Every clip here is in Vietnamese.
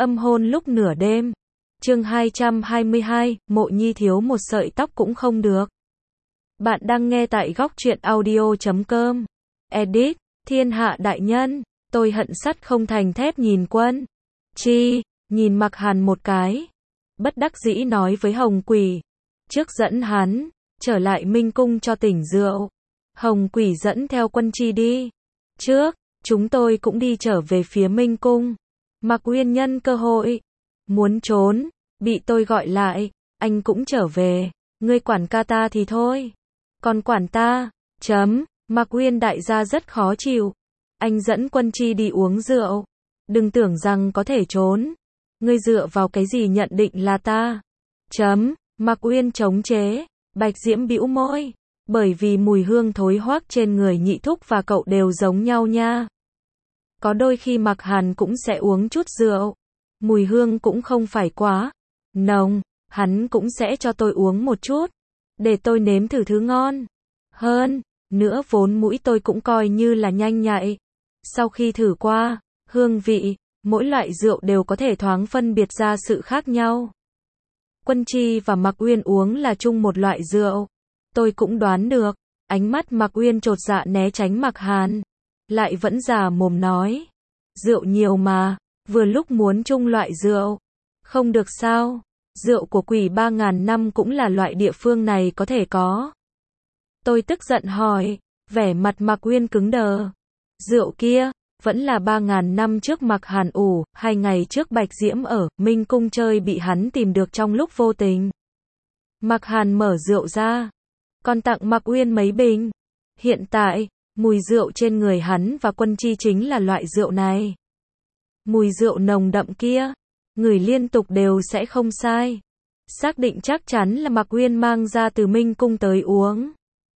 Âm hôn lúc nửa đêm. Chương 222, Mộ Nhi thiếu một sợi tóc cũng không được. Bạn đang nghe tại góc truyện audio.com. Edit, thiên hạ đại nhân, tôi hận sắt không thành thép nhìn Quân Chi, nhìn Mạc Hàn một cái. Bất đắc dĩ nói với Hồng Quỷ. Trước dẫn hắn, trở lại Minh Cung cho tỉnh rượu. Hồng Quỷ dẫn theo Quân Chi đi. Trước, chúng tôi cũng đi trở về phía Minh Cung. Mạc Uyên nhân cơ hội, muốn trốn, bị tôi gọi lại, anh cũng trở về, ngươi quản ca ta thì thôi, còn quản ta, Mạc Uyên đại gia rất khó chịu, anh dẫn Quân Chi đi uống rượu, đừng tưởng rằng có thể trốn, ngươi dựa vào cái gì nhận định là ta, Mạc Uyên chống chế, Bạch Diễm bĩu môi, bởi vì mùi hương thối hoác trên người nhị thúc và cậu đều giống nhau nha. Có đôi khi Mạc Hàn cũng sẽ uống chút rượu, mùi hương cũng không phải quá nồng, hắn cũng sẽ cho tôi uống một chút, để tôi nếm thử thứ ngon. Hơn nữa vốn mũi tôi cũng coi như là nhanh nhạy. Sau khi thử qua, hương vị, mỗi loại rượu đều có thể thoáng phân biệt ra sự khác nhau. Quân Chi và Mạc Uyên uống là chung một loại rượu. Tôi cũng đoán được, ánh mắt Mạc Uyên chột dạ né tránh Mạc Hàn. Lại vẫn già mồm nói, rượu nhiều mà, vừa lúc muốn chung loại rượu, không được sao, rượu của Quỷ 3.000 năm cũng là loại địa phương này có thể có. Tôi tức giận hỏi, vẻ mặt Mạc Uyên cứng đờ, rượu kia, vẫn là 3.000 năm trước Mạc Hàn ủ, 2 ngày trước Bạch Diễm ở Minh Cung chơi bị hắn tìm được trong lúc vô tình. Mạc Hàn mở rượu ra, còn tặng Mạc Uyên mấy bình, hiện tại, mùi rượu trên người hắn và Quân Chi chính là loại rượu này. Mùi rượu nồng đậm kia, ngửi liên tục đều sẽ không sai. Xác định chắc chắn là Mạc Uyên mang ra từ Minh Cung tới uống.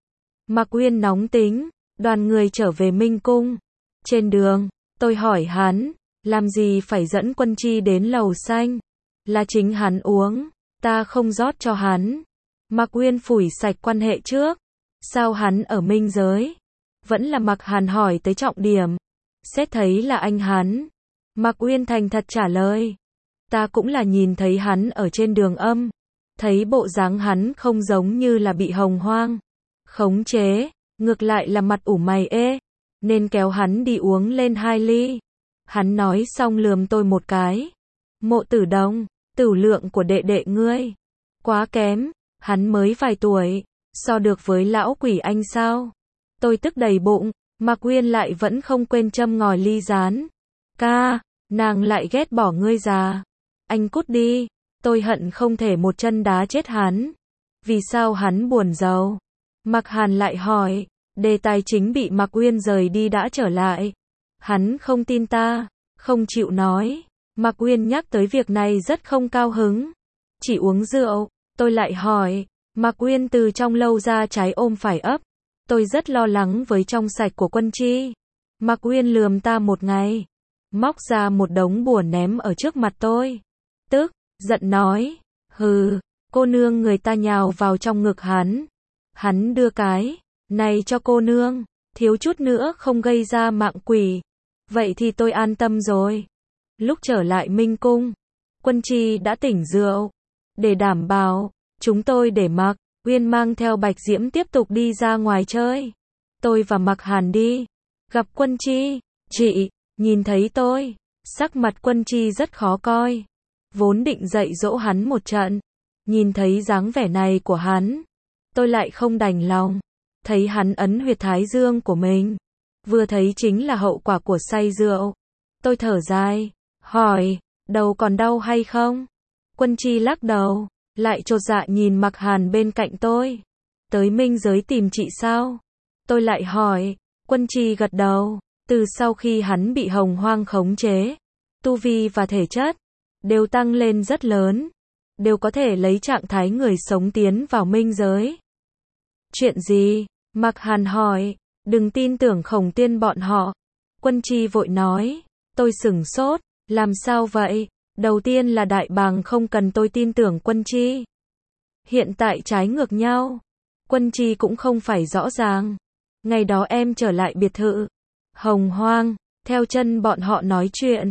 Mạc Uyên nóng tính, đoàn người trở về Minh Cung. Trên đường, tôi hỏi hắn, làm gì phải dẫn Quân Chi đến lầu xanh? Là chính hắn uống, ta không rót cho hắn. Mạc Uyên phủi sạch quan hệ trước. Sao hắn ở Minh giới? Vẫn là Mạc Hàn hỏi tới trọng điểm. Xét thấy là anh hắn. Mạc Uyên thành thật trả lời. Ta cũng là nhìn thấy hắn ở trên đường âm. Thấy bộ dáng hắn không giống như là bị hồng hoang khống chế, ngược lại là mặt ủ mày ê, nên kéo hắn đi uống lên 2 ly. Hắn nói xong lườm tôi một cái. Mộ Tử Đồng, tửu lượng của đệ đệ ngươi quá kém, hắn mới vài tuổi, so được với lão Quỷ anh sao? Tôi tức đầy bụng, Mạc Uyên lại vẫn không quên châm ngòi ly rán. Ca, nàng lại ghét bỏ ngươi già. Anh cút đi, tôi hận không thể một chân đá chết hắn. Vì sao hắn buồn rầu? Mạc Hàn lại hỏi, đề tài chính bị Mạc Uyên rời đi đã trở lại. Hắn không tin ta, không chịu nói. Mạc Uyên nhắc tới việc này rất không cao hứng. Chỉ uống rượu, tôi lại hỏi. Mạc Uyên từ trong lâu ra trái ôm phải ấp. Tôi rất lo lắng với trong sạch của Quân Chi. Mạc Uyên lườm ta một ngày, móc ra một đống bùa ném ở trước mặt tôi. Tức giận nói, hừ, cô nương, người ta nhào vào trong ngực hắn. Hắn đưa cái này cho cô nương, thiếu chút nữa không gây ra mạng quỷ. Vậy thì tôi an tâm rồi. Lúc trở lại Minh Cung, Quân Chi đã tỉnh rượu. Để đảm bảo, chúng tôi để Mạc Uyên mang theo Bạch Diễm tiếp tục đi ra ngoài chơi. Tôi và Mạc Hàn đi, gặp Quân Chi. Chị, nhìn thấy tôi, sắc mặt Quân Chi rất khó coi. Vốn định dạy dỗ hắn một trận. Nhìn thấy dáng vẻ này của hắn, tôi lại không đành lòng. Thấy hắn ấn huyệt thái dương của mình. Vừa thấy chính là hậu quả của say rượu. Tôi thở dài, hỏi, đầu còn đau hay không? Quân Chi lắc đầu, lại chột dạ nhìn Mạc Hàn bên cạnh tôi. Tới Minh giới tìm chị sao? Tôi lại hỏi. Quân Chi gật đầu. Từ sau khi hắn bị hồng hoang khống chế, tu vi và thể chất đều tăng lên rất lớn, đều có thể lấy trạng thái người sống tiến vào Minh giới. Chuyện gì? Mạc Hàn hỏi. Đừng tin tưởng Khổng Tiên bọn họ. Quân Chi vội nói. Tôi sửng sốt. Làm sao vậy? Đầu tiên là Đại Bàng không cần tôi tin tưởng Quân Chi. Hiện tại trái ngược nhau. Quân Chi cũng không phải rõ ràng. Ngày đó em trở lại biệt thự Hồng Hoang, theo chân bọn họ nói chuyện.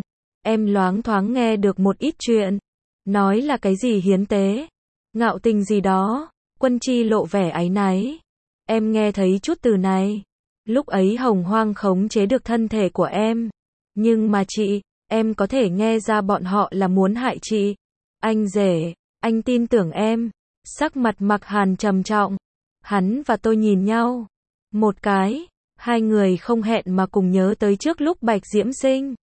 em loáng thoáng nghe được một ít chuyện. Nói là cái gì hiến tế, ngạo tình gì đó. Quân Chi lộ vẻ áy náy. Em nghe thấy chút từ này. Lúc ấy Hồng Hoang khống chế được thân thể của em. Nhưng mà chị, em có thể nghe ra bọn họ là muốn hại chị. Anh rể, anh tin tưởng em. Sắc mặt Mạc Hàn trầm trọng. Hắn và tôi nhìn nhau. Một cái, hai người không hẹn mà cùng nhớ tới trước lúc Bạch Diễm sinh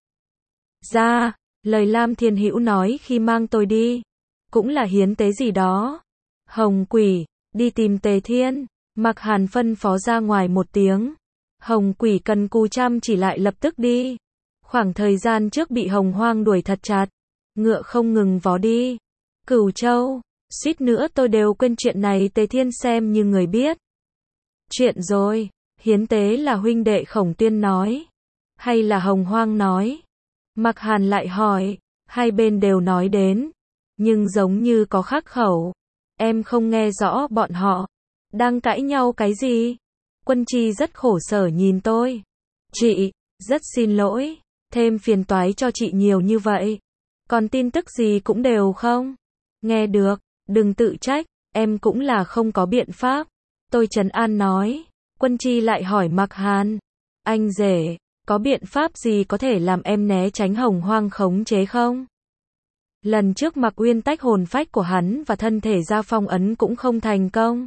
ra, lời Lam Thiên Hữu nói khi mang tôi đi. Cũng là hiến tế gì đó. Hồng Quỷ, đi tìm Tề Thiên. Mạc Hàn phân phó ra ngoài một tiếng. Hồng Quỷ cần cù chăm chỉ lại lập tức đi. Khoảng thời gian trước bị Hồng Hoang đuổi thật chặt. Ngựa không ngừng vó đi. Cửu Châu, suýt nữa tôi đều quên chuyện này. Tề Thiên xem như người biết chuyện rồi. Hiến tế là huynh đệ Khổng Tuyên nói, hay là Hồng Hoang nói? Mạc Hàn lại hỏi. Hai bên đều nói đến, nhưng giống như có khác khẩu. Em không nghe rõ bọn họ đang cãi nhau cái gì. Quân Chi rất khổ sở nhìn tôi. Chị, rất xin lỗi, thêm phiền toái cho chị nhiều như vậy. Còn tin tức gì cũng đều không nghe được, đừng tự trách, em cũng là không có biện pháp. Tôi trấn an nói. Quân Chi lại hỏi Mạc Hàn, anh rể, có biện pháp gì có thể làm em né tránh Hồng Hoang khống chế không? Lần trước Mạc Uyên tách hồn phách của hắn và thân thể ra phong ấn cũng không thành công.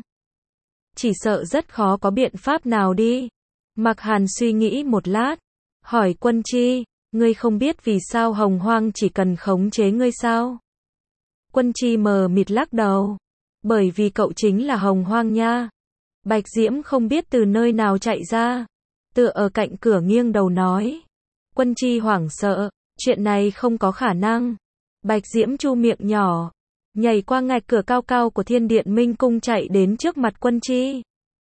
Chỉ sợ rất khó có biện pháp nào đi. Mạc Hàn suy nghĩ một lát, hỏi Quân Chi, ngươi không biết vì sao Hồng Hoang chỉ cần khống chế ngươi sao? Quân Chi mờ mịt lắc đầu. Bởi vì cậu chính là Hồng Hoang nha. Bạch Diễm không biết từ nơi nào chạy ra, tựa ở cạnh cửa nghiêng đầu nói. Quân Chi hoảng sợ, chuyện này không có khả năng. Bạch Diễm chu miệng nhỏ, nhảy qua ngạch cửa cao cao của Thiên Điện Minh Cung chạy đến trước mặt Quân Chi.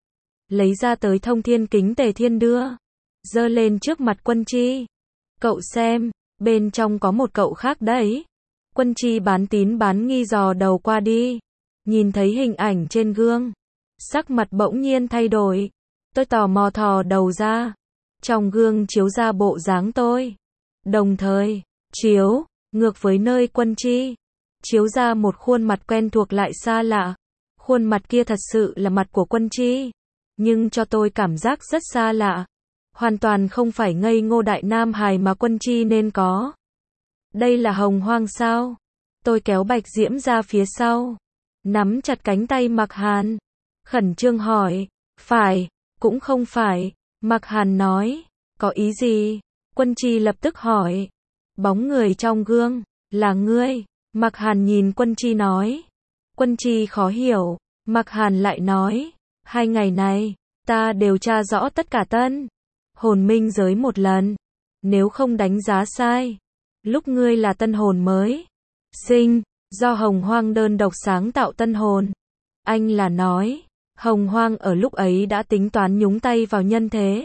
Lấy ra tới Thông Thiên Kính Tề Thiên đưa, giơ lên trước mặt Quân Chi. Cậu xem, bên trong có một cậu khác đấy. Quân Chi bán tín bán nghi dò đầu qua đi, nhìn thấy hình ảnh trên gương. Sắc mặt bỗng nhiên thay đổi. Tôi tò mò thò đầu ra. Trong gương chiếu ra bộ dáng tôi. Đồng thời, chiếu ngược với nơi Quân Chi. Chiếu ra một khuôn mặt quen thuộc lại xa lạ. Khuôn mặt kia thật sự là mặt của Quân Chi. Nhưng cho tôi cảm giác rất xa lạ. Hoàn toàn không phải ngây ngô đại nam hài mà Quân Chi nên có. Đây là Hồng Hoang sao? Tôi kéo Bạch Diễm ra phía sau. Nắm chặt cánh tay Mạc Hàn. Khẩn trương hỏi. Phải, cũng không phải. Mạc Hàn nói. Có ý gì? Quân Chi lập tức hỏi. Bóng người trong gương, là ngươi. Mạc Hàn nhìn Quân Chi nói. Quân Chi khó hiểu. Mạc Hàn lại nói. 2 ngày này, ta đều tra rõ tất cả tân hồn minh giới một lần. Nếu không đánh giá sai, lúc ngươi là tân hồn mới sinh, do Hồng Hoang đơn độc sáng tạo tân hồn. Anh là nói, Hồng Hoang ở lúc ấy đã tính toán nhúng tay vào nhân thế.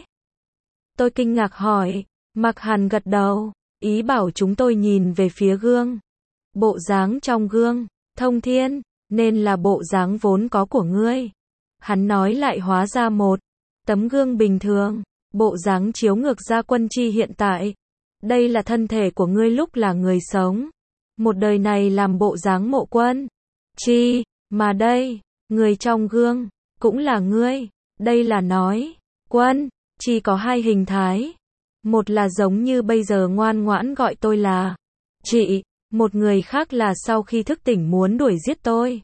Tôi kinh ngạc hỏi. Mạc Hàn gật đầu, ý bảo chúng tôi nhìn về phía gương. Bộ dáng trong gương, Thông Thiên, nên là bộ dáng vốn có của ngươi. Hắn nói lại hóa ra một tấm gương bình thường, bộ dáng chiếu ngược ra Quân Chi hiện tại. Đây là thân thể của ngươi lúc là người sống. Một đời này làm bộ dáng Mộ Quân Chi, mà đây, người trong gương, cũng là ngươi. Đây là nói, Quân Chi có 2 hình thái. Một là giống như bây giờ ngoan ngoãn gọi tôi là chị, một người khác là sau khi thức tỉnh muốn đuổi giết tôi.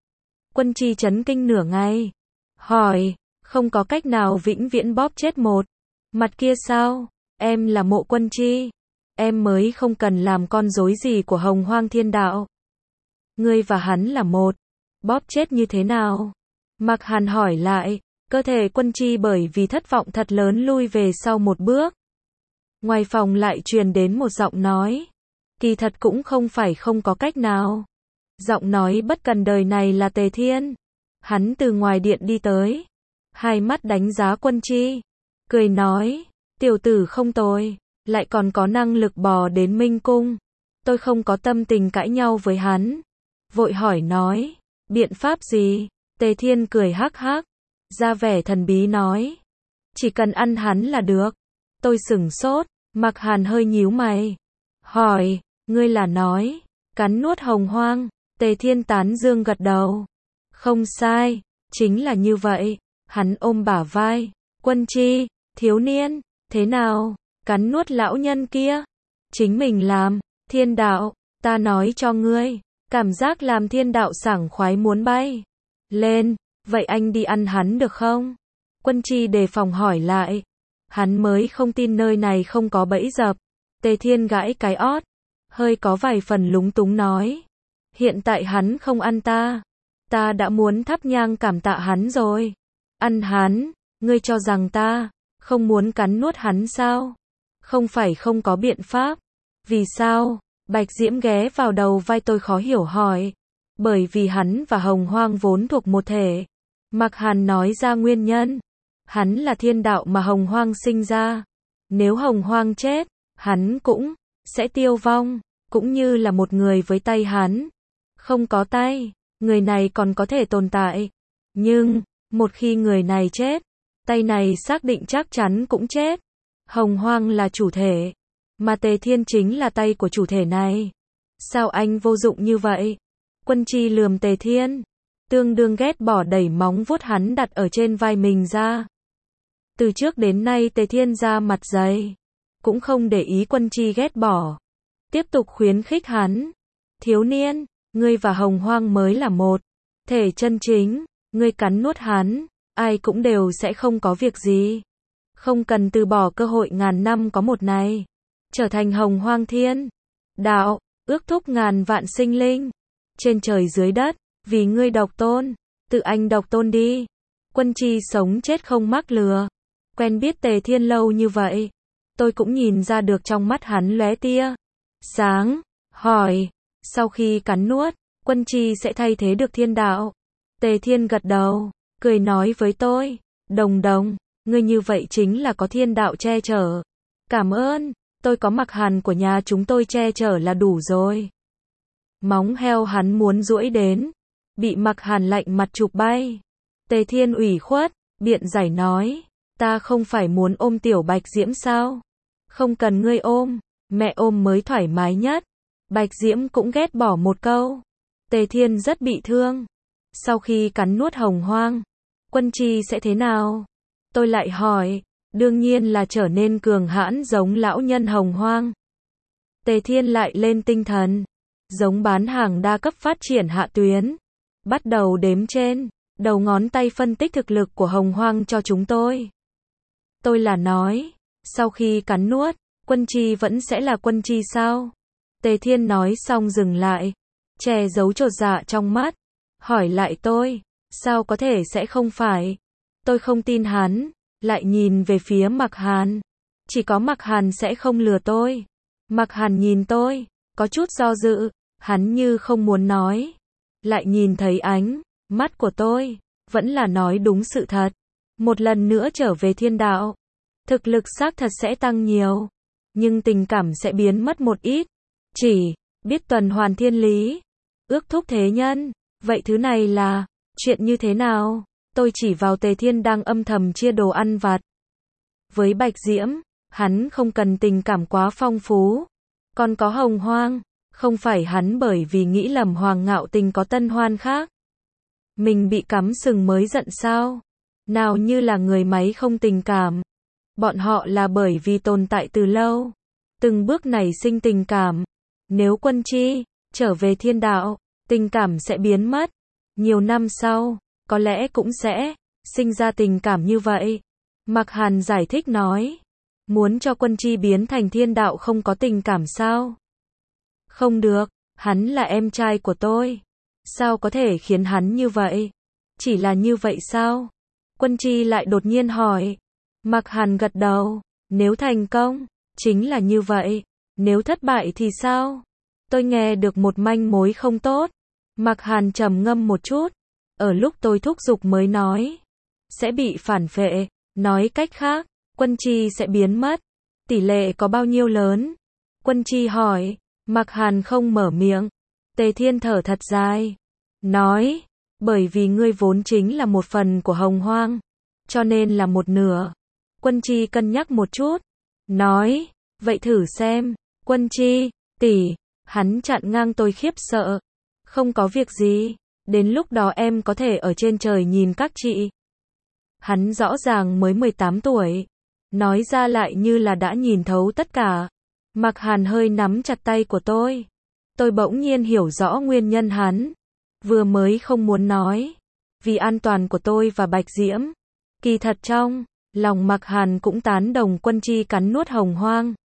Quân Chi chấn kinh nửa ngày. Hỏi, không có cách nào vĩnh viễn bóp chết một mặt kia sao? Em là Mộ Quân Chi. Em mới không cần làm con rối gì của Hồng Hoang Thiên Đạo. Ngươi và hắn là một. Bóp chết như thế nào? Mạc Hàn hỏi lại. Cơ thể Quân Chi bởi vì thất vọng thật lớn lui về sau một bước. Ngoài phòng lại truyền đến một giọng nói. Kỳ thật cũng không phải không có cách nào. Giọng nói bất cần đời này là Tề Thiên. Hắn từ ngoài điện đi tới. Hai mắt đánh giá Quân Chi. Cười nói. Tiểu tử không tồi. Lại còn có năng lực bò đến Minh Cung. Tôi không có tâm tình cãi nhau với hắn. Vội hỏi nói. Biện pháp gì? Tề Thiên cười hắc hắc. Ra vẻ thần bí nói. Chỉ cần ăn hắn là được. Tôi sửng sốt. Mạc Hàn hơi nhíu mày. Hỏi, ngươi là nói, cắn nuốt Hồng Hoang, Tề Thiên tán dương gật đầu. Không sai, chính là như vậy. Hắn ôm bả vai, Quân Chi, thiếu niên, thế nào, cắn nuốt lão nhân kia? Chính mình làm, thiên đạo, ta nói cho ngươi, cảm giác làm thiên đạo sảng khoái muốn bay lên, vậy anh đi ăn hắn được không? Quân Chi đề phòng hỏi lại. Hắn mới không tin nơi này không có bẫy dập. Tề Thiên gãi cái ót, hơi có vài phần lúng túng nói. Hiện tại hắn không ăn ta đã muốn thắp nhang cảm tạ hắn rồi. Ăn hắn, ngươi cho rằng ta không muốn cắn nuốt hắn sao? Không phải không có biện pháp. Vì sao? Bạch Diễm ghé vào đầu vai tôi khó hiểu hỏi. Bởi vì hắn và Hồng Hoang vốn thuộc một thể. Mạc Hàn nói ra nguyên nhân. Hắn là thiên đạo mà Hồng Hoang sinh ra. Nếu Hồng Hoang chết, hắn cũng sẽ tiêu vong, cũng như là một người với tay hắn. Không có tay, người này còn có thể tồn tại. Nhưng, một khi người này chết, tay này xác định chắc chắn cũng chết. Hồng Hoang là chủ thể, mà Tề Thiên chính là tay của chủ thể này. Sao anh vô dụng như vậy? Quân Chi lườm Tề Thiên, tương đương ghét bỏ đẩy móng vuốt hắn đặt ở trên vai mình ra. Từ trước đến nay Tề Thiên ra mặt dày, cũng không để ý Quân Chi ghét bỏ. Tiếp tục khuyến khích hắn. Thiếu niên, ngươi và Hồng Hoang mới là một thể chân chính, ngươi cắn nuốt hắn, ai cũng đều sẽ không có việc gì. Không cần từ bỏ cơ hội ngàn năm có một này, trở thành Hồng Hoang thiên đạo, ước thúc ngàn vạn sinh linh, trên trời dưới đất, vì ngươi độc tôn, tự anh độc tôn đi. Quân Chi sống chết không mắc lừa. Quen biết Tề Thiên lâu như vậy, tôi cũng nhìn ra được trong mắt hắn lóe tia sáng. Hỏi, sau khi cắn nuốt, Quân Chi sẽ thay thế được thiên đạo? Tề Thiên gật đầu, cười nói với tôi, Đồng Đồng, ngươi như vậy chính là có thiên đạo che chở. Cảm ơn, tôi có Mạc Hàn của nhà chúng tôi che chở là đủ rồi. Móng heo hắn muốn duỗi đến, bị Mạc Hàn lạnh mặt chụp bay. Tề Thiên ủy khuất, biện giải nói, ta không phải muốn ôm Tiểu Bạch Diễm sao? Không cần ngươi ôm, mẹ ôm mới thoải mái nhất. Bạch Diễm cũng ghét bỏ một câu. Tề Thiên rất bị thương. Sau khi cắn nuốt Hồng Hoang, Quân Chi sẽ thế nào? Tôi lại hỏi, đương nhiên là trở nên cường hãn giống lão nhân Hồng Hoang. Tề Thiên lại lên tinh thần, giống bán hàng đa cấp phát triển hạ tuyến. Bắt đầu đếm trên đầu ngón tay phân tích thực lực của Hồng Hoang cho chúng tôi. Tôi là nói, sau khi cắn nuốt, Quân Chi vẫn sẽ là Quân Chi sao? Tề Thiên nói xong dừng lại, che giấu chột dạ trong mắt, hỏi lại tôi, sao có thể sẽ không phải? Tôi không tin hắn, lại nhìn về phía Mạc Hàn. Chỉ có Mạc Hàn sẽ không lừa tôi. Mạc Hàn nhìn tôi, có chút do dự, hắn như không muốn nói. Lại nhìn thấy ánh mắt của tôi, vẫn là nói đúng sự thật. Một lần nữa trở về thiên đạo, thực lực xác thật sẽ tăng nhiều, nhưng tình cảm sẽ biến mất một ít. Chỉ biết tuần hoàn thiên lý, ước thúc thế nhân. Vậy thứ này là chuyện như thế nào? Tôi chỉ vào Tề Thiên đang âm thầm chia đồ ăn vặt với Bạch Diễm. Hắn không cần tình cảm quá phong phú. Còn có Hồng Hoang, không phải hắn bởi vì nghĩ lầm Hoàng Ngạo Tình có tân hoan khác, mình bị cắm sừng mới giận sao? Nào như là người máy không tình cảm. Bọn họ là bởi vì tồn tại từ lâu, từng bước nảy sinh tình cảm. Nếu Quân Chi trở về thiên đạo, tình cảm sẽ biến mất. Nhiều năm sau, có lẽ cũng sẽ sinh ra tình cảm như vậy. Mạc Hàn giải thích nói, muốn cho Quân Chi biến thành thiên đạo không có tình cảm sao? Không được, hắn là em trai của tôi. Sao có thể khiến hắn như vậy? Chỉ là như vậy sao? Quân Chi lại đột nhiên hỏi. Mạc Hàn gật đầu, nếu thành công, chính là như vậy. Nếu thất bại thì sao? Tôi nghe được một manh mối không tốt. Mạc Hàn trầm ngâm một chút. Ở lúc tôi thúc giục mới nói, sẽ bị phản phệ. Nói cách khác, Quân Chi sẽ biến mất. Tỷ lệ có bao nhiêu lớn? Quân Chi hỏi. Mạc Hàn không mở miệng. Tề Thiên thở thật dài, nói, bởi vì ngươi vốn chính là một phần của Hồng Hoang, cho nên là một nửa. Quân Chi cân nhắc một chút, nói, vậy thử xem, Quân Chi, tỷ, hắn chặn ngang tôi khiếp sợ. Không có việc gì, đến lúc đó em có thể ở trên trời nhìn các chị. Hắn rõ ràng mới 18 tuổi, nói ra lại như là đã nhìn thấu tất cả. Mạc Hàn hơi nắm chặt tay của tôi. Tôi bỗng nhiên hiểu rõ nguyên nhân hắn vừa mới không muốn nói, vì an toàn của tôi và Bạch Diễm. Kỳ thật trong lòng Mạc Hàn cũng tán đồng Quân Chi cắn nuốt Hồng Hoang.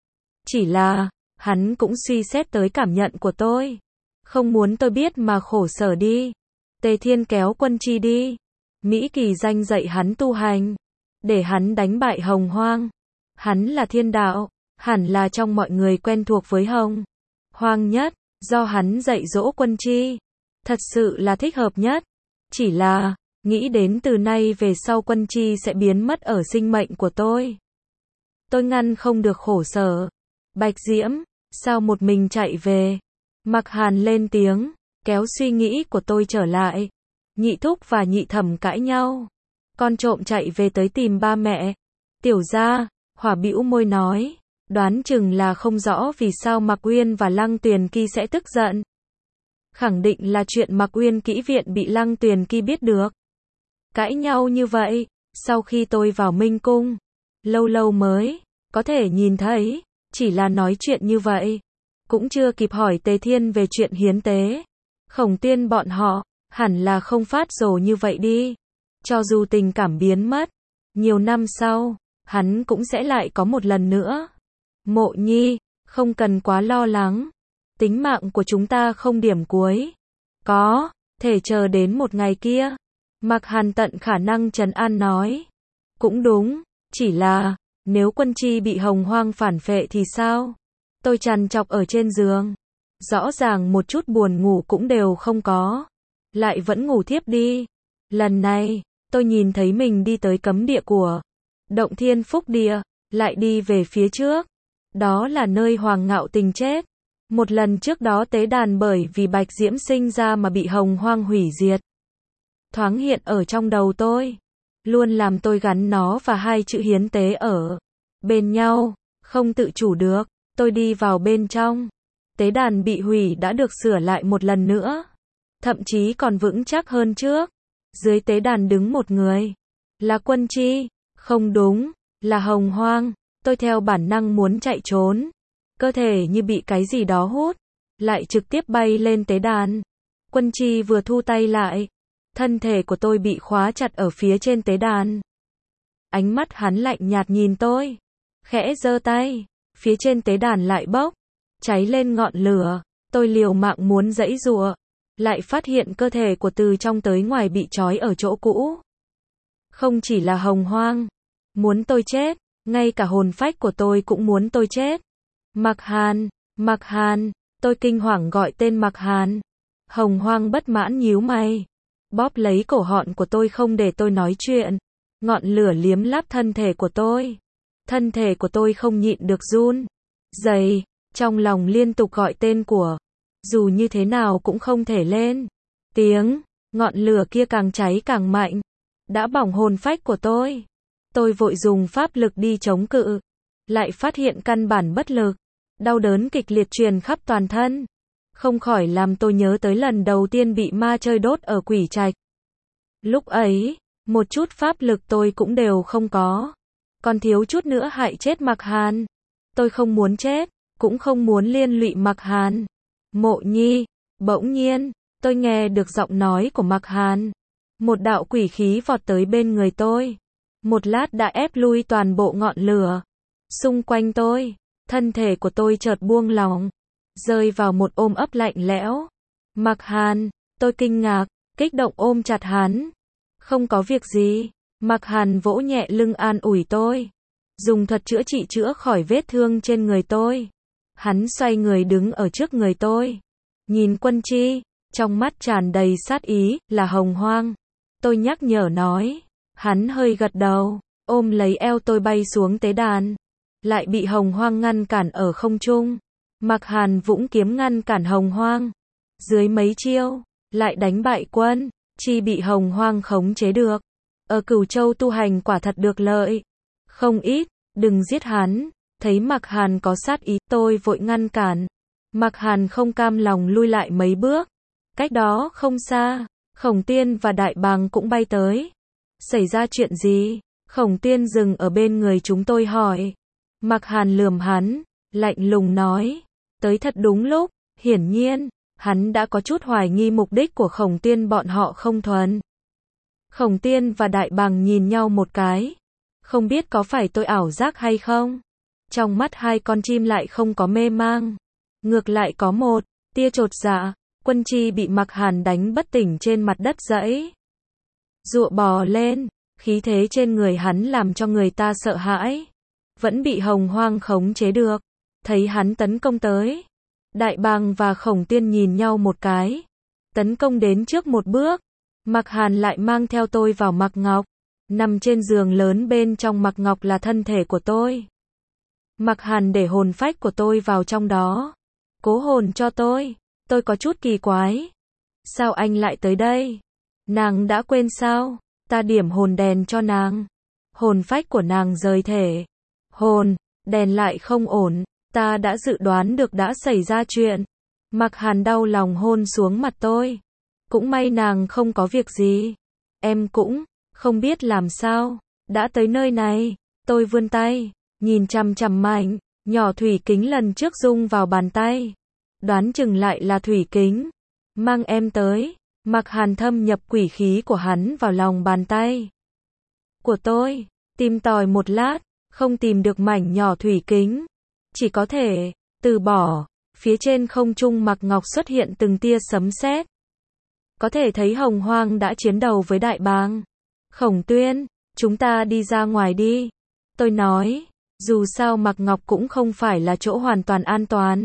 Chỉ là, hắn cũng suy xét tới cảm nhận của tôi. Không muốn tôi biết mà khổ sở đi. Tề Thiên kéo Quân Chi đi. Mỹ Kỳ Danh dạy hắn tu hành, để hắn đánh bại Hồng Hoang. Hắn là thiên đạo, hẳn là trong mọi người quen thuộc với Hồng Hoang nhất, do hắn dạy dỗ Quân Chi. Thật sự là thích hợp nhất. Chỉ là, nghĩ đến từ nay về sau Quân Chi sẽ biến mất ở sinh mệnh của tôi. Tôi ngăn không được khổ sở. Bạch Diễm, sao một mình chạy về? Mạc Hàn lên tiếng, kéo suy nghĩ của tôi trở lại. Nhị thúc và nhị thẩm cãi nhau. Con trộm chạy về tới tìm ba mẹ. Tiểu gia, Hỏa bĩu môi nói, đoán chừng là không rõ vì sao Mạc Uyên và Lăng Tuyền Kỳ sẽ tức giận. Khẳng định là chuyện Mạc Uyên kỹ viện bị Lăng Tuyền Kỳ biết được. Cãi nhau như vậy, sau khi tôi vào Minh Cung, lâu lâu mới có thể nhìn thấy, chỉ là nói chuyện như vậy. Cũng chưa kịp hỏi Tề Thiên về chuyện hiến tế. Khổng Tuyên bọn họ, hẳn là không phát rồ như vậy đi. Cho dù tình cảm biến mất, nhiều năm sau, hắn cũng sẽ lại có một lần nữa. Mộ Nhi, không cần quá lo lắng. Tính mạng của chúng ta không điểm cuối. Có thể chờ đến một ngày kia. Mạc Hàn tận khả năng trấn an nói. Cũng đúng, chỉ là, nếu Quân Chi bị Hồng Hoang phản phệ thì sao? Tôi trằn trọc ở trên giường. Rõ ràng một chút buồn ngủ cũng đều không có. Lại vẫn ngủ thiếp đi. Lần này, tôi nhìn thấy mình đi tới cấm địa của Động Thiên Phúc Địa, lại đi về phía trước. Đó là nơi Hoàng Ngạo Tình chết. Một lần trước đó tế đàn bởi vì Bạch Diễm sinh ra mà bị Hồng Hoang hủy diệt. Thoáng hiện ở trong đầu tôi. Luôn làm tôi gắn nó và hai chữ hiến tế ở bên nhau. Không tự chủ được, tôi đi vào bên trong. Tế đàn bị hủy đã được sửa lại một lần nữa. Thậm chí còn vững chắc hơn trước. Dưới tế đàn đứng một người. Là Quân Chi. Không đúng, là Hồng Hoang. Tôi theo bản năng muốn chạy trốn. Cơ thể như bị cái gì đó hút. Lại trực tiếp bay lên tế đàn. Quân Chi vừa thu tay lại. Thân thể của tôi bị khóa chặt ở phía trên tế đàn. Ánh mắt hắn lạnh nhạt nhìn tôi. Khẽ giơ tay. Phía trên tế đàn lại bốc. Cháy lên ngọn lửa. Tôi liều mạng muốn giãy giụa. Lại phát hiện cơ thể của từ trong tới ngoài bị trói ở chỗ cũ. Không chỉ là Hồng Hoang muốn tôi chết, ngay cả hồn phách của tôi cũng muốn tôi chết. Mạc Hàn, tôi kinh hoàng gọi tên Mạc Hàn. Hồng Hoang bất mãn nhíu mày, bóp lấy cổ họng của tôi không để tôi nói chuyện. Ngọn lửa liếm láp thân thể của tôi. Thân thể của tôi không nhịn được run rẩy, trong lòng liên tục gọi tên của. Dù như thế nào cũng không thể lên tiếng, ngọn lửa kia càng cháy càng mạnh. Đã bỏng hồn phách của tôi. Tôi vội dùng pháp lực đi chống cự. Lại phát hiện căn bản bất lực. Đau đớn kịch liệt truyền khắp toàn thân. Không khỏi làm tôi nhớ tới lần đầu tiên bị ma chơi đốt ở Quỷ Trạch. Lúc ấy, một chút pháp lực tôi cũng đều không có. Còn thiếu chút nữa hại chết Mạc Hàn. Tôi không muốn chết, cũng không muốn liên lụy Mạc Hàn. Mộ Nhi, bỗng nhiên, tôi nghe được giọng nói của Mạc Hàn. Một đạo quỷ khí vọt tới bên người tôi. Một lát đã ép lui toàn bộ ngọn lửa. Xung quanh tôi, thân thể của tôi chợt buông lỏng, rơi vào một ôm ấp lạnh lẽo. Mạc Hàn, tôi kinh ngạc, kích động ôm chặt hắn. Không có việc gì. Mạc Hàn vỗ nhẹ lưng an ủi tôi. Dùng thuật chữa trị chữa khỏi vết thương trên người tôi. Hắn xoay người đứng ở trước người tôi. Nhìn Quân Chi, trong mắt tràn đầy sát ý, là Hồng Hoang. Tôi nhắc nhở nói. Hắn hơi gật đầu, ôm lấy eo tôi bay xuống tế đàn. Lại bị Hồng Hoang ngăn cản ở không trung. Mạc Hàn vũng kiếm ngăn cản Hồng Hoang. Dưới mấy chiêu, lại đánh bại Quân Chi bị Hồng Hoang khống chế được. Ở Cửu Châu tu hành quả thật được lợi. Không ít, đừng giết hắn. Thấy Mạc Hàn có sát ý, tôi vội ngăn cản. Mạc Hàn không cam lòng lui lại mấy bước. Cách đó không xa, Khổng Tiên và Đại Bàng cũng bay tới. Xảy ra chuyện gì? Khổng Tiên dừng ở bên người chúng tôi hỏi. Mạc Hàn lườm hắn, lạnh lùng nói. Tới thật đúng lúc, hiển nhiên, hắn đã có chút hoài nghi mục đích của Khổng Tiên bọn họ không thuần. Khổng Tiên và Đại Bàng nhìn nhau một cái. Không biết có phải tôi ảo giác hay không? Trong mắt hai con chim lại không có mê mang. Ngược lại có một tia chột dạ. Quân Chi bị Mạc Hàn đánh bất tỉnh trên mặt đất giãy giụa bò lên, khí thế trên người hắn làm cho người ta sợ hãi. Vẫn bị Hồng Hoang khống chế được. Thấy hắn tấn công tới, Đại Bàng và Khổng Tiên nhìn nhau một cái. Tấn công đến trước một bước. Mạc Hàn lại mang theo tôi vào Mạc Ngọc. Nằm trên giường lớn bên trong Mạc Ngọc là thân thể của tôi. Mạc Hàn để hồn phách của tôi vào trong đó. Cố hồn cho tôi. Tôi có chút kỳ quái. Sao anh lại tới đây? Nàng đã quên sao? Ta điểm hồn đèn cho nàng. Hồn phách của nàng rời thể. Hồn, đèn lại không ổn. Ta đã dự đoán được đã xảy ra chuyện. Mạc Hàn đau lòng hôn xuống mặt tôi. Cũng may nàng không có việc gì. Em cũng không biết làm sao. Đã tới nơi này. Tôi vươn tay, nhìn chằm chằm mảnh nhỏ thủy kính lần trước rung vào bàn tay. Đoán chừng lại là thủy kính. Mang em tới. Mạc Hàn thâm nhập quỷ khí của hắn vào lòng bàn tay của tôi. Tìm tòi một lát, không tìm được mảnh nhỏ thủy kính. Chỉ có thể từ bỏ. Phía trên không trung Mạc Ngọc xuất hiện từng tia sấm sét. Có thể thấy Hồng Hoang đã chiến đầu với Đại Bàng. Khổng Tuyên, chúng ta đi ra ngoài đi. Tôi nói, dù sao Mạc Ngọc cũng không phải là chỗ hoàn toàn an toàn.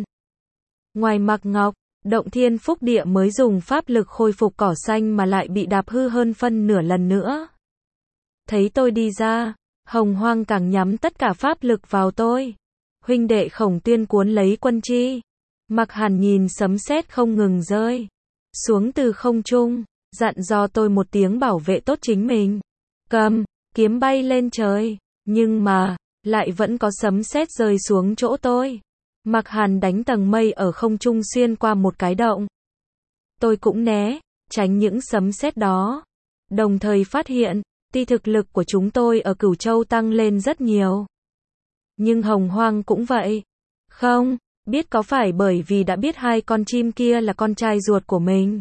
Ngoài Mạc Ngọc, Động Thiên Phúc Địa mới dùng pháp lực khôi phục cỏ xanh mà lại bị đạp hư hơn phân nửa lần nữa. Thấy tôi đi ra, Hồng Hoang càng nhắm tất cả pháp lực vào tôi. Huynh đệ Khổng Tuyên cuốn lấy Quân Chi. Mạc Hàn nhìn sấm sét không ngừng rơi xuống từ không trung, dặn dò tôi một tiếng bảo vệ tốt chính mình. Cầm kiếm bay lên trời, nhưng mà lại vẫn có sấm sét rơi xuống chỗ tôi. Mạc Hàn đánh tầng mây ở không trung xuyên qua một cái động. Tôi cũng né, tránh những sấm sét đó. Đồng thời phát hiện, tuy thực lực của chúng tôi ở Cửu Châu tăng lên rất nhiều. Nhưng Hồng Hoang cũng vậy. Không biết có phải bởi vì đã biết hai con chim kia là con trai ruột của mình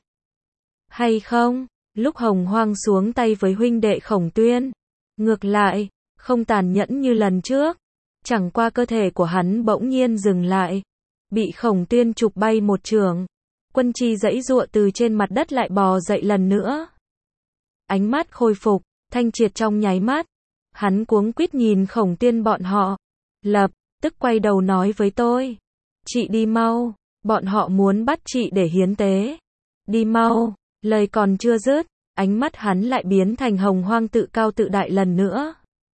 hay không, lúc Hồng Hoang xuống tay với huynh đệ Khổng Tuyên. Ngược lại, không tàn nhẫn như lần trước. Chẳng qua cơ thể của hắn bỗng nhiên dừng lại. Bị Khổng Tuyên chụp bay một chưởng. Quân Chi giãy giụa từ trên mặt đất lại bò dậy lần nữa. Ánh mắt khôi phục, thanh triệt trong nháy mắt. Hắn cuống quýt nhìn Khổng Tuyên bọn họ. Lập tức quay đầu nói với tôi. Chị đi mau, bọn họ muốn bắt chị để hiến tế. Đi mau, lời còn chưa dứt, ánh mắt hắn lại biến thành Hồng Hoang tự cao tự đại lần nữa.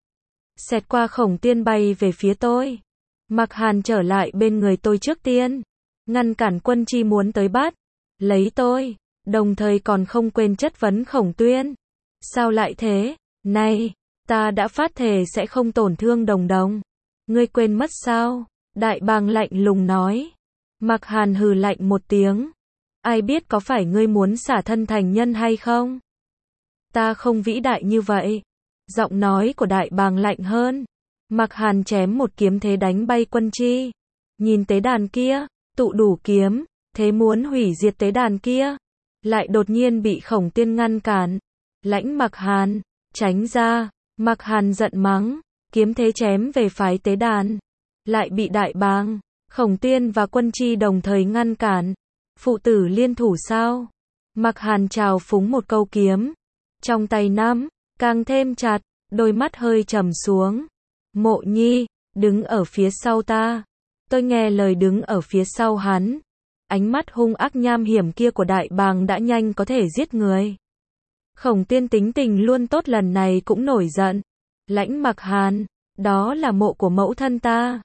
Xẹt qua Khổng Tuyên bay về phía tôi. Mạc Hàn trở lại bên người tôi trước tiên. Ngăn cản Quân Chi muốn tới bắt lấy tôi. Đồng thời còn không quên chất vấn Khổng Tuyên. Sao lại thế? Này, ta đã phát thề sẽ không tổn thương Đồng Đồng. Ngươi quên mất sao? Đại Bàng lạnh lùng nói. Mạc Hàn hừ lạnh một tiếng. Ai biết có phải ngươi muốn xả thân thành nhân hay không? Ta không vĩ đại như vậy. Giọng nói của Đại Bàng lạnh hơn. Mạc Hàn chém một kiếm thế đánh bay Quân Chi. Nhìn tế đàn kia, tụ đủ kiếm, thế muốn hủy diệt tế đàn kia. Lại đột nhiên bị Khổng Tuyên ngăn cản. Lãnh Mạc Hàn, tránh ra. Mạc Hàn giận mắng, kiếm thế chém về phái tế đàn. Lại bị Đại Bàng, Khổng Tuyên và Quân Chi đồng thời ngăn cản. Phụ tử liên thủ sao? Mạc Hàn trào phúng một câu kiếm. Trong tay nắm, càng thêm chặt, đôi mắt hơi trầm xuống. Mộ Nhi, đứng ở phía sau ta. Tôi nghe lời đứng ở phía sau hắn. Ánh mắt hung ác nham hiểm kia của Đại Bàng đã nhanh có thể giết người. Khổng Tuyên tính tình luôn tốt lần này cũng nổi giận. Lãnh Mạc Hàn, đó là mộ của mẫu thân ta.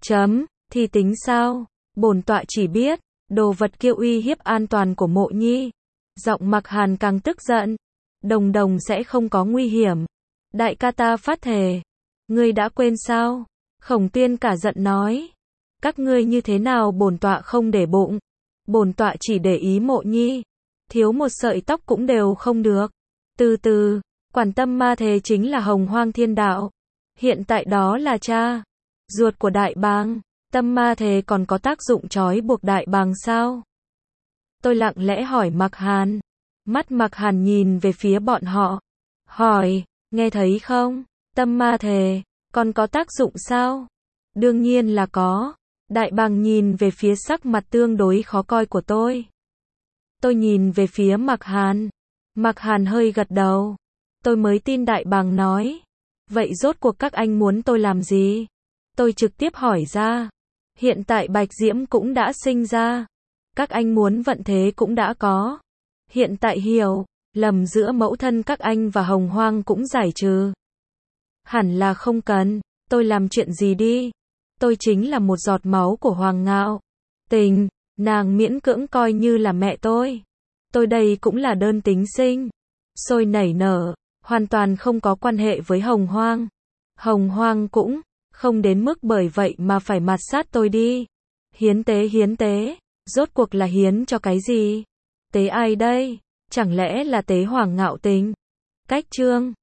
Thì tính sao? Bổn tọa chỉ biết, đồ vật kia uy hiếp an toàn của Mộ Nhi. Giọng Mạc Hàn càng tức giận. Đồng Đồng sẽ không có nguy hiểm. Đại ca ta phát thề. Ngươi đã quên sao? Khổng Tuyên cả giận nói. Các ngươi như thế nào bổn tọa không để bụng. Bổn tọa chỉ để ý Mộ Nhi. Thiếu một sợi tóc cũng đều không được. Từ từ, quản Tâm Ma Thế chính là Hồng Hoang Thiên Đạo. Hiện tại đó là cha ruột của Đại Bàng. Tâm Ma Thế còn có tác dụng trói buộc Đại Bàng sao? Tôi lặng lẽ hỏi Mạc Hàn. Mắt Mạc Hàn nhìn về phía bọn họ. Hỏi, nghe thấy không? Tâm Ma Thế còn có tác dụng sao? Đương nhiên là có. Đại Bàng nhìn về phía sắc mặt tương đối khó coi của tôi. Tôi nhìn về phía Mạc Hàn. Mạc Hàn hơi gật đầu. Tôi mới tin Đại Bàng nói. Vậy rốt cuộc các anh muốn tôi làm gì? Tôi trực tiếp hỏi ra. Hiện tại Bạch Diễm cũng đã sinh ra. Các anh muốn vận thế cũng đã có. Hiện tại hiểu lầm giữa mẫu thân các anh và Hồng Hoang cũng giải trừ. Hẳn là không cần. Tôi làm chuyện gì đi. Tôi chính là một giọt máu của Hoàng Ngạo Tình. Nàng miễn cưỡng coi như là mẹ tôi. Tôi đây cũng là đơn tính sinh. Sôi nảy nở. Hoàn toàn không có quan hệ với Hồng Hoang. Hồng Hoang cũng không đến mức bởi vậy mà phải mạt sát tôi đi. Hiến tế. Rốt cuộc là hiến cho cái gì? Tế ai đây? Chẳng lẽ là tế Hoàng Ngạo Tình? Cách chương